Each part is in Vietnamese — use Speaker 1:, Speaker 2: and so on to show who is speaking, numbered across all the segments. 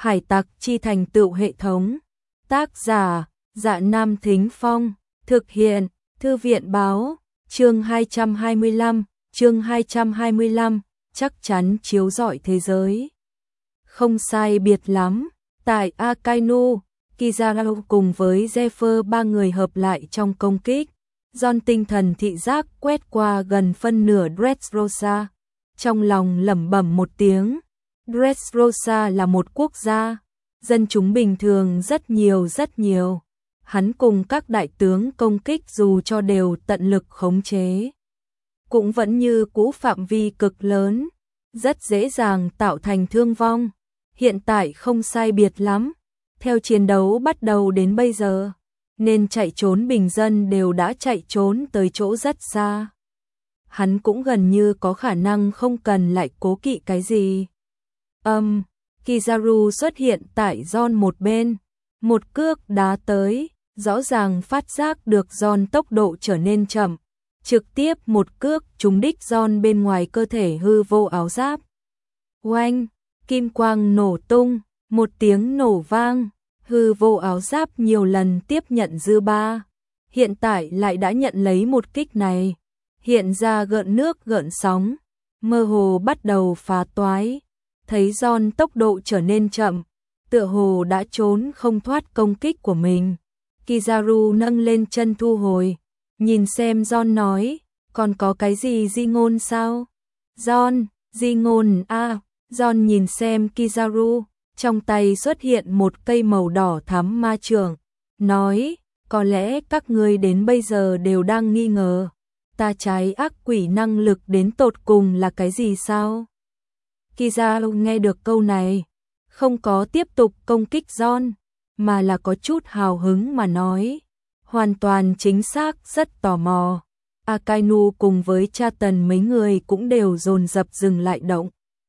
Speaker 1: Hải tặc chi thành tựu hệ thống. Tác giả, Dạ Nam Thính Phong. Thực hiện, Thư viện Báo. Chương 225, chắc chắn chiếu rọi thế giới. Không sai biệt lắm, tại Akainu, Kizaru cùng với Zephyr ba người hợp lại trong công kích. John tinh thần thị giác quét qua gần phân nửa Dressrosa, trong lòng lẩm bẩm một tiếng. Dressrosa là một quốc gia, dân chúng bình thường rất nhiều. Hắn cùng các đại tướng công kích dù cho đều tận lực khống chế, cũng vẫn như cũ phạm vi cực lớn, rất dễ dàng tạo thành thương vong. Hiện tại không sai biệt lắm, theo chiến đấu bắt đầu đến bây giờ, nên chạy trốn bình dân đều đã chạy trốn tới chỗ rất xa. Hắn cũng gần như có khả năng không cần lại cố kỵ cái gì. Kizaru xuất hiện tại John một bên, một cước đá tới, rõ ràng phát giác được John tốc độ trở nên chậm, trực tiếp một cước trúng đích John bên ngoài cơ thể hư vô áo giáp. Oanh, kim quang nổ tung, một tiếng nổ vang, hư vô áo giáp nhiều lần tiếp nhận dư ba, hiện tại lại đã nhận lấy một kích này, hiện ra gợn nước gợn sóng, mơ hồ bắt đầu phá toái. Thấy John tốc độ trở nên chậm, tựa hồ đã trốn không thoát công kích của mình. Kizaru nâng lên chân thu hồi, nhìn xem John nói, còn có cái gì di ngôn sao? John, di ngôn à? John nhìn xem Kizaru, trong tay xuất hiện một cây màu đỏ thắm ma trượng, nói, có lẽ các ngươi đến bây giờ đều đang nghi ngờ, ta trái ác quỷ năng lực đến tột cùng là cái gì sao? Kizaru nghe được câu này, không có tiếp tục công kích John, mà là có chút hào hứng mà nói, hoàn toàn chính xác, rất tò mò. Akainu cùng với cha tần mấy người cũng đều dồn dập dừng lại động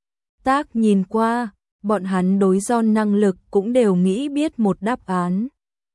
Speaker 1: tác nhìn qua, bọn hắn đối John năng lực cũng đều nghĩ biết một đáp án.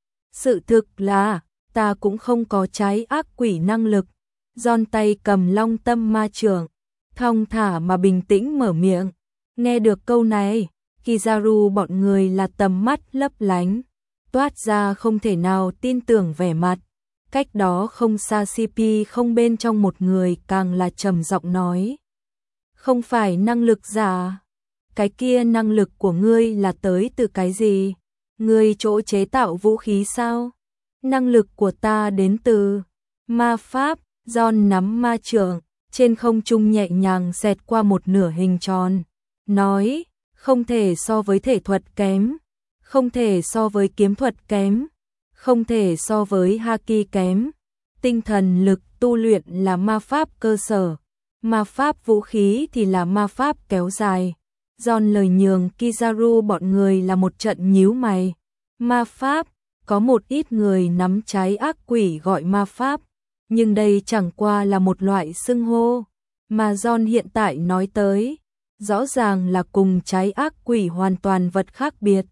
Speaker 1: Sự thực là, ta cũng không có trái ác quỷ năng lực. John tay cầm long tâm ma trượng, thong thả mà bình tĩnh mở miệng. Nghe được câu này, Kizaru bọn người là tầm mắt lấp lánh, toát ra không thể nào tin tưởng vẻ mặt. Cách đó không xa CP không bên trong một người càng là trầm giọng nói. Không phải năng lực giả. Cái kia năng lực của ngươi là tới từ cái gì? Ngươi chỗ chế tạo vũ khí sao? Năng lực của ta đến từ ma pháp. John nắm ma trượng, trên không trung nhẹ nhàng xẹt qua một nửa hình tròn. Nói, không thể so với thể thuật kém, không thể so với kiếm thuật kém, không thể so với haki kém. Tinh thần lực tu luyện là ma pháp cơ sở, ma pháp vũ khí thì là ma pháp kéo dài. John lời nhường Kizaru bọn người là một trận nhíu mày. Ma pháp, có một ít người nắm trái ác quỷ gọi ma pháp, nhưng đây chẳng qua là một loại xưng hô, mà John hiện tại nói tới, rõ ràng là cùng trái ác quỷ hoàn toàn vật khác biệt.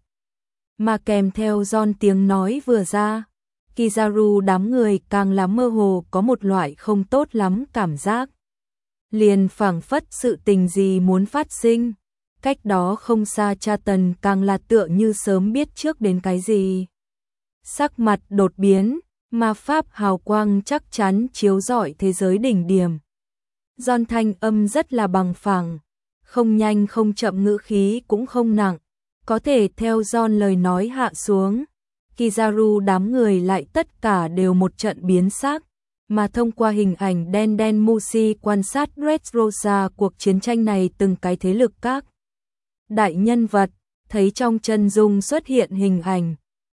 Speaker 1: Mà kèm theo John tiếng nói vừa ra, Kizaru đám người càng là mơ hồ có một loại không tốt lắm cảm giác. Liền phảng phất sự tình gì muốn phát sinh, cách đó không xa cha tần càng là tựa như sớm biết trước đến cái gì. Sắc mặt đột biến, ma pháp hào quang chắc chắn chiếu rọi thế giới đỉnh điểm. John thanh âm rất là bằng phẳng, không nhanh không chậm, ngữ khí cũng không nặng, có thể theo John lời nói hạ xuống. Kizaru đám người lại tất cả đều một trận biến sắc, mà thông qua hình ảnh đen Mushi quan sát Dressrosa cuộc chiến tranh này từng cái thế lực các đại nhân vật, thấy trong chân dung xuất hiện hình ảnh,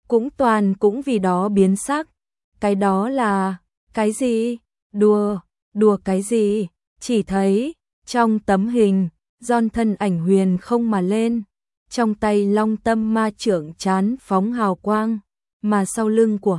Speaker 1: cũng vì đó biến sắc. Cái đó là, cái gì? Đùa cái gì? Chỉ thấy, trong tấm hình, John thân ảnh huyền không mà lên, trong tay long tâm ma trượng chán phóng hào quang, mà sau lưng của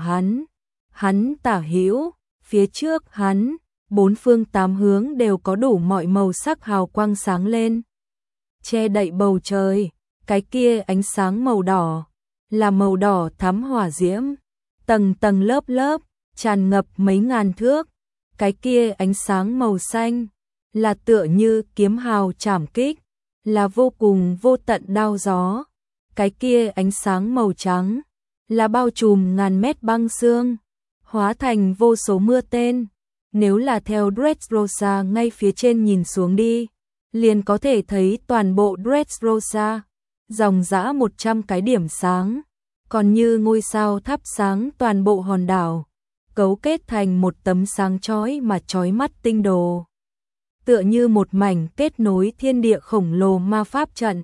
Speaker 1: hắn tả hữu, phía trước hắn, bốn phương tám hướng đều có đủ mọi màu sắc hào quang sáng lên, che đậy bầu trời. Cái kia ánh sáng màu đỏ, là màu đỏ thắm hỏa diễm, tầng tầng lớp lớp, tràn ngập mấy ngàn thước. Cái kia ánh sáng màu xanh, là tựa như kiếm hào chảm kích, là vô cùng vô tận đao gió. cái kia ánh sáng màu trắng là bao trùm ngàn mét băng xương, hóa thành vô số mưa tên. Nếu là theo Dressrosa ngay phía trên nhìn xuống đi, liền có thể thấy toàn bộ Dressrosa, dòng dã 100 cái điểm sáng, còn như ngôi sao thắp sáng toàn bộ hòn đảo, cấu kết thành một tấm sáng chói mà chói mắt tinh đồ. Tựa như một mảnh kết nối thiên địa khổng lồ ma pháp trận.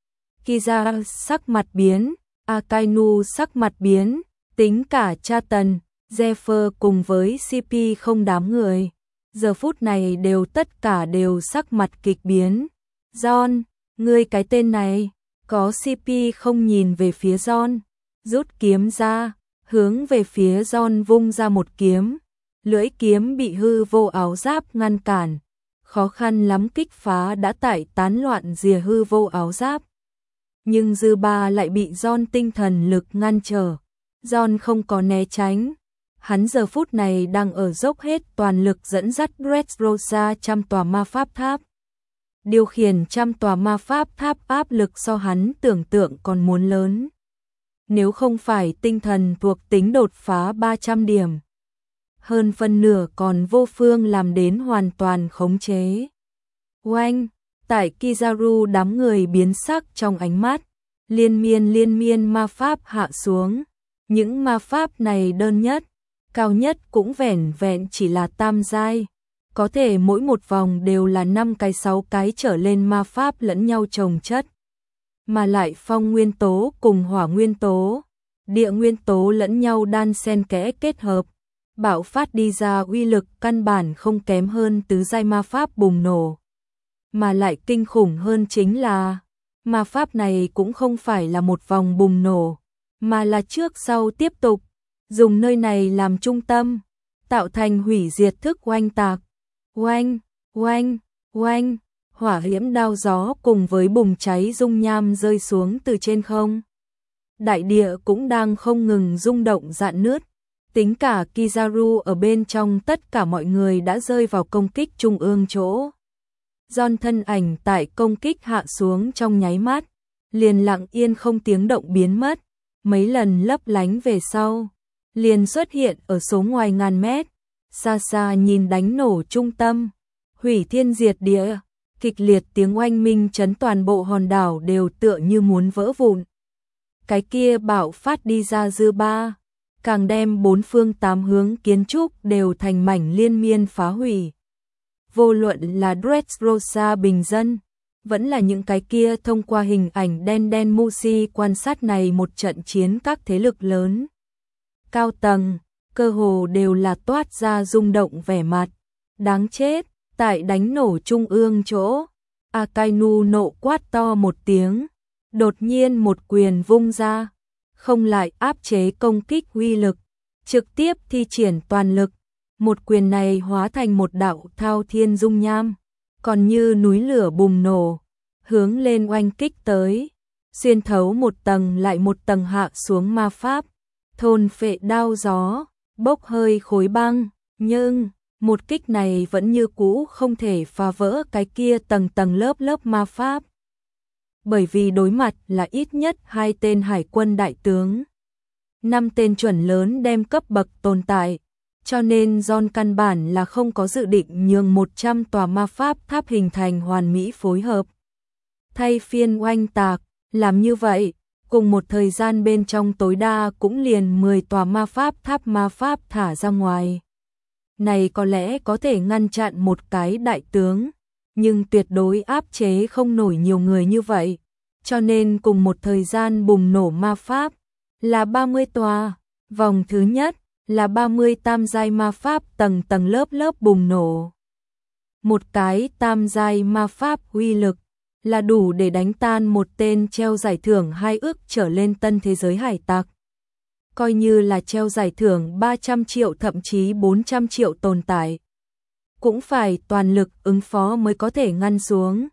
Speaker 1: Kiza sắc mặt biến, Akainu sắc mặt biến, tính cả cha Tần, Zephyr cùng với CP không đám người. Giờ phút này tất cả đều sắc mặt kịch biến. John, ngươi cái tên này, có CP không nhìn về phía John, rút kiếm ra, hướng về phía John vung ra một kiếm. Lưỡi kiếm bị hư vô áo giáp ngăn cản, khó khăn lắm kích phá đã tải tán loạn rìa hư vô áo giáp. Nhưng dư ba lại bị John tinh thần lực ngăn trở. John không có né tránh. Hắn giờ phút này đang ở dốc hết toàn lực dẫn dắt Dressrosa 100 tòa ma pháp tháp. Điều khiển 100 tòa ma pháp tháp áp lực so hắn tưởng tượng còn muốn lớn. Nếu không phải tinh thần thuộc tính đột phá 300 điểm, hơn phân nửa còn vô phương làm đến hoàn toàn khống chế. Oanh, tại Kizaru đám người biến sắc trong ánh mắt, liên miên ma pháp hạ xuống. Những ma pháp này đơn nhất, cao nhất cũng vẻn vẹn chỉ là tam giai, có thể mỗi một vòng đều là 5 cái 6 cái trở lên ma pháp lẫn nhau chồng chất, mà lại phong nguyên tố cùng hỏa nguyên tố, địa nguyên tố lẫn nhau đan xen kẽ kết hợp, bạo phát đi ra uy lực căn bản không kém hơn tứ giai ma pháp bùng nổ. Mà lại kinh khủng hơn chính là, ma pháp này cũng không phải là một vòng bùng nổ, mà là trước sau tiếp tục, dùng nơi này làm trung tâm, tạo thành hủy diệt thức oanh tạc. Oanh, oanh, oanh, hỏa diễm đao gió cùng với bùng cháy dung nham rơi xuống từ trên không. Đại địa cũng đang không ngừng rung động rạn nứt. Tính cả Kizaru ở bên trong, tất cả mọi người đã rơi vào công kích trung ương chỗ. John thân ảnh tại công kích hạ xuống trong nháy mắt, liền lặng yên không tiếng động biến mất, mấy lần lấp lánh về sau, liền xuất hiện ở số ngoài ngàn mét, xa xa nhìn đánh nổ trung tâm, hủy thiên diệt địa, kịch liệt tiếng oanh minh chấn toàn bộ hòn đảo đều tựa như muốn vỡ vụn. Cái kia bạo phát đi ra dư ba, càng đem bốn phương tám hướng kiến trúc đều thành mảnh liên miên phá hủy. Vô luận là Dressrosa bình dân, vẫn là những cái kia thông qua hình ảnh đen Musi quan sát này một trận chiến các thế lực lớn. Cao tầng, cơ hồ đều là toát ra rung động vẻ mặt. Đáng chết, tại đánh nổ trung ương chỗ, Akainu nộ quát to một tiếng, đột nhiên một quyền vung ra, không lại áp chế công kích uy lực, trực tiếp thi triển toàn lực. Một quyền này hóa thành một đạo thao thiên dung nham, còn như núi lửa bùng nổ, hướng lên oanh kích tới, xuyên thấu một tầng lại một tầng hạ xuống ma pháp, thôn phệ đao gió, bốc hơi khối băng, nhưng một kích này vẫn như cũ không thể phá vỡ cái kia tầng tầng lớp lớp ma pháp. Bởi vì đối mặt là ít nhất 2 tên hải quân đại tướng, 5 tên chuẩn lớn đem cấp bậc tồn tại, cho nên John căn bản là không có dự định nhường 100 tòa ma pháp tháp hình thành hoàn mỹ phối hợp. Thay phiên oanh tạc, làm như vậy, cùng một thời gian bên trong tối đa cũng liền 10 tòa ma pháp thả ra ngoài. Này có lẽ có thể ngăn chặn một cái đại tướng, nhưng tuyệt đối áp chế không nổi nhiều người như vậy, cho nên cùng một thời gian bùng nổ ma pháp là 30 tòa, vòng thứ nhất là 30 tam giai ma pháp tầng tầng lớp lớp bùng nổ. Một cái tam giai ma pháp uy lực là đủ để đánh tan một tên treo giải thưởng 2 ức trở lên tân thế giới hải tặc. Coi như là treo giải thưởng 300 triệu thậm chí 400 triệu tồn tại, cũng phải toàn lực ứng phó mới có thể ngăn xuống.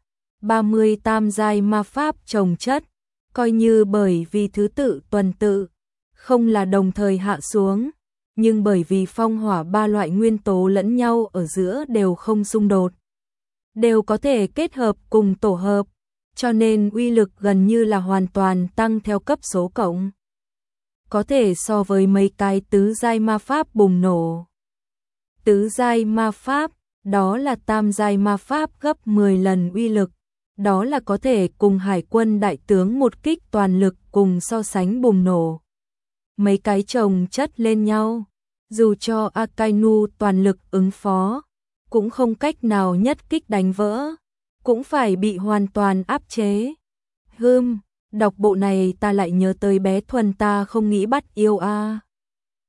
Speaker 1: 30 tam giai ma pháp chồng chất, coi như bởi vì thứ tự tuần tự, không là đồng thời hạ xuống, nhưng bởi vì phong hỏa ba loại nguyên tố lẫn nhau ở giữa đều không xung đột, đều có thể kết hợp cùng tổ hợp, cho nên uy lực gần như là hoàn toàn tăng theo cấp số cộng. Có thể so với mấy cái tứ giai ma pháp bùng nổ. Tứ giai ma pháp, đó là tam giai ma pháp gấp 10 lần uy lực, đó là có thể cùng hải quân đại tướng một kích toàn lực cùng so sánh bùng nổ. Mấy cái chồng chất lên nhau, dù cho Akainu toàn lực ứng phó, cũng không cách nào nhất kích đánh vỡ, cũng phải bị hoàn toàn áp chế. Đọc bộ này ta lại nhớ tới bé Thuần ta không nghĩ bắt yêu a.